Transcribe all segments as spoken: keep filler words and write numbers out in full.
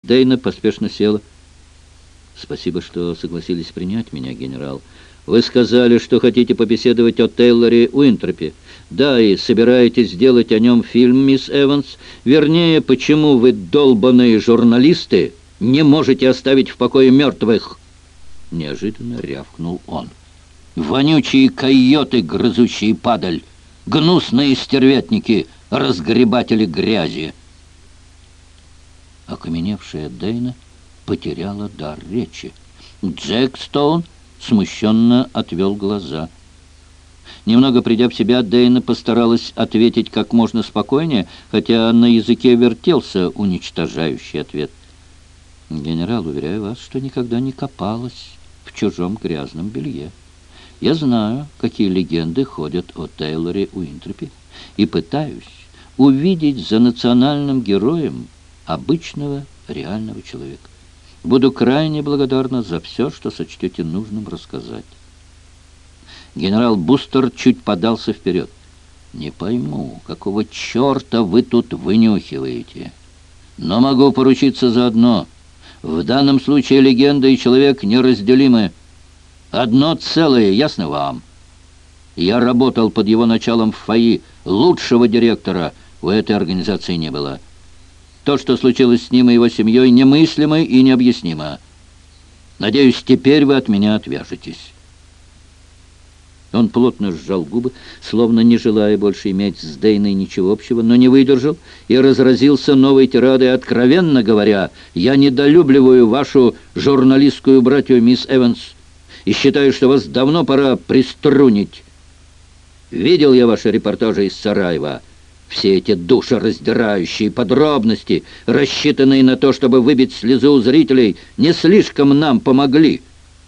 Дейна поспешно села. «Спасибо, что согласились принять меня, генерал. Вы сказали, что хотите побеседовать о Тейлоре Уинтропе. Да, и собираетесь сделать о нем фильм, мисс Эванс. Вернее, почему вы, долбаные журналисты, не можете оставить в покое мертвых?» Неожиданно рявкнул он. «Вонючие койоты, грызущие падаль! Гнусные стервятники, разгребатели грязи!» Окаменевшая Дейна потеряла дар речи. Джек Стоун смущенно отвел глаза. Немного придя в себя, Дейна постаралась ответить как можно спокойнее, хотя на языке вертелся уничтожающий ответ. «Генерал, уверяю вас, что никогда не копалась в чужом грязном белье. Я знаю, какие легенды ходят о Тейлоре Уинтропе, и пытаюсь увидеть за национальным героем обычного реального человека. Буду крайне благодарна за все, что сочтете нужным рассказать». Генерал Бустер чуть подался вперед. «Не пойму, какого черта вы тут вынюхиваете? Но могу поручиться за одно. В данном случае легенда и человек неразделимы. Одно целое, ясно вам? Я работал под его началом в ФАИ. Лучшего директора у этой организации не было. То, что случилось с ним и его семьей, немыслимо и необъяснимо. Надеюсь, теперь вы от меня отвяжетесь». Он плотно сжал губы, словно не желая больше иметь с Дейной ничего общего, но не выдержал и разразился новой тирадой, откровенно говоря: «Я недолюбливаю вашу журналистскую братью, мисс Эванс, и считаю, что вас давно пора приструнить. Видел я ваши репортажи из Сараева. Все эти душераздирающие подробности, рассчитанные на то, чтобы выбить слезу у зрителей, не слишком нам помогли».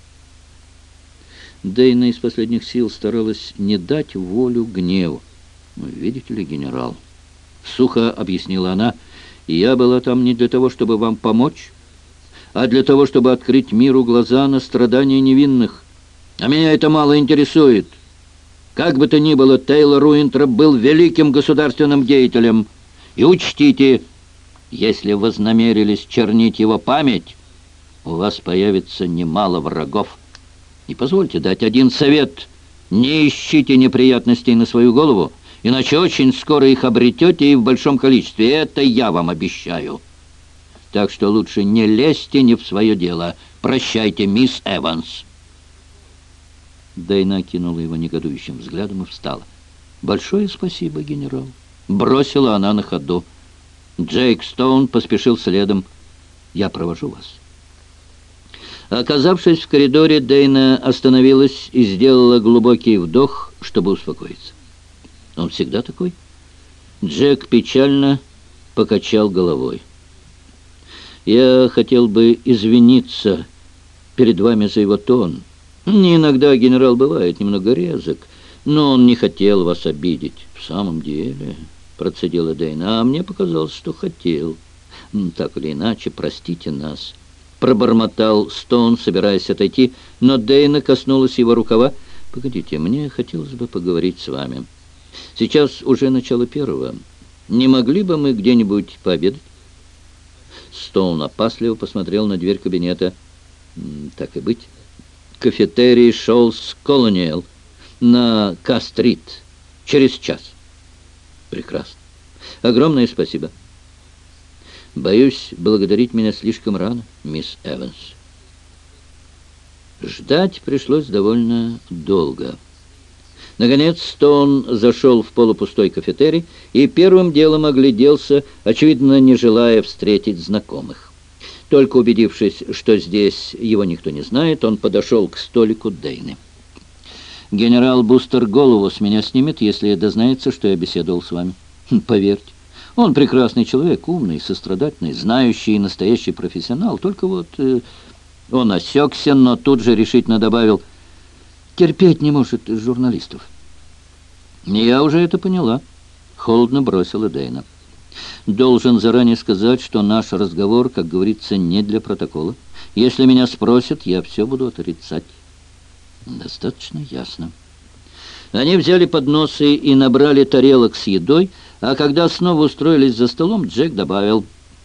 Дейна из последних сил старалась не дать волю гневу. «Видите ли, генерал, — сухо объяснила она, — я была там не для того, чтобы вам помочь, а для того, чтобы открыть миру глаза на страдания невинных. А меня это мало интересует. Как бы то ни было, Тейлор Уинтроп был великим государственным деятелем. И учтите, если вознамерились чернить его память, у вас появится немало врагов. И позвольте дать один совет: не ищите неприятностей на свою голову, иначе очень скоро их обретете и в большом количестве. Это я вам обещаю. Так что лучше не лезьте не в свое дело. Прощайте, мисс Эванс». Дейна кинула его негодующим взглядом и встала. «Большое спасибо, генерал», — бросила она на ходу. Джейк Стоун поспешил следом. «Я провожу вас». Оказавшись в коридоре, Дейна остановилась и сделала глубокий вдох, чтобы успокоиться. «Он всегда такой?» Джек печально покачал головой. «Я хотел бы извиниться перед вами за его тон. Не иногда генерал бывает немного резок, но он не хотел вас обидеть». «В самом деле», — процедила Дейна, — «а мне показалось, что хотел. Так или иначе, простите нас». Пробормотал Стоун, собираясь отойти, но Дейна коснулась его рукава. «Погодите, мне хотелось бы поговорить с вами. Сейчас уже начало первого. Не могли бы мы где-нибудь пообедать?» Стоун опасливо посмотрел на дверь кабинета. «Так и быть. Кафетерий Шоулс Колониал на К-стрит. Через час». «Прекрасно. Огромное спасибо. Боюсь, благодарить меня слишком рано, мисс Эванс». Ждать пришлось довольно долго. Наконец Стоун зашел в полупустой кафетерий и первым делом огляделся, очевидно, не желая встретить знакомых. Только убедившись, что здесь его никто не знает, он подошел к столику Дейны. «Генерал Бустер голову с меня снимет, если дознается, что я беседовал с вами. Поверьте, он прекрасный человек, умный, сострадательный, знающий и настоящий профессионал. Только вот э, он осекся, но тут же решительно добавил: терпеть не может журналистов». «Я уже это поняла», — холодно бросила Дейна. «Должен заранее сказать, что наш разговор, как говорится, не для протокола. Если меня спросят, я все буду отрицать». «Достаточно ясно». Они взяли подносы и набрали тарелок с едой, а когда снова устроились за столом, Джек добавил: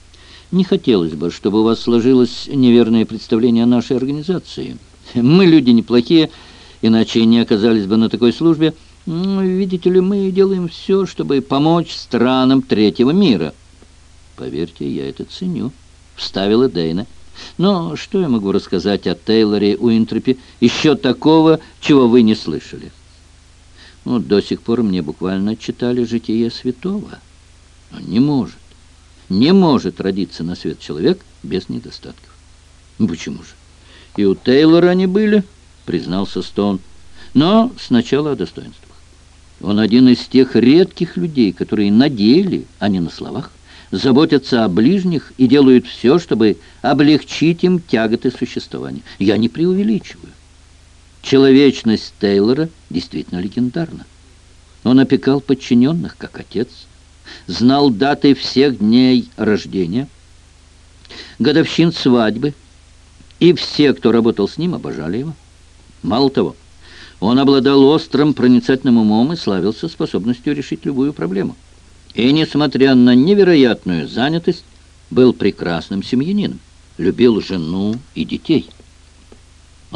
Не хотелось бы, чтобы у вас сложилось неверное представление о нашей организации. Мы люди неплохие, иначе не оказались бы на такой службе. Ну, видите ли, мы делаем все, чтобы помочь странам третьего мира. Поверьте, я это ценю, вставила Дейна. Но что я могу рассказать о Тейлоре Уинтропе еще такого, чего вы не слышали? Ну, до сих пор мне буквально читали «Житие святого». Но не может, не может родиться на свет человек без недостатков. Почему же? И у Тейлора они были, признался Стоун. Но сначала о достоинствах. Он один из тех редких людей, которые на деле, а не на словах, заботятся о ближних и делают все, чтобы облегчить им тяготы существования. Я не преувеличиваю. Человечность Тейлора действительно легендарна. Он опекал подчиненных, как отец, знал даты всех дней рождения, годовщин свадьбы, и все, кто работал с ним, обожали его. Мало того, он обладал острым проницательным умом и славился способностью решить любую проблему. И, несмотря на невероятную занятость, был прекрасным семьянином, любил жену и детей.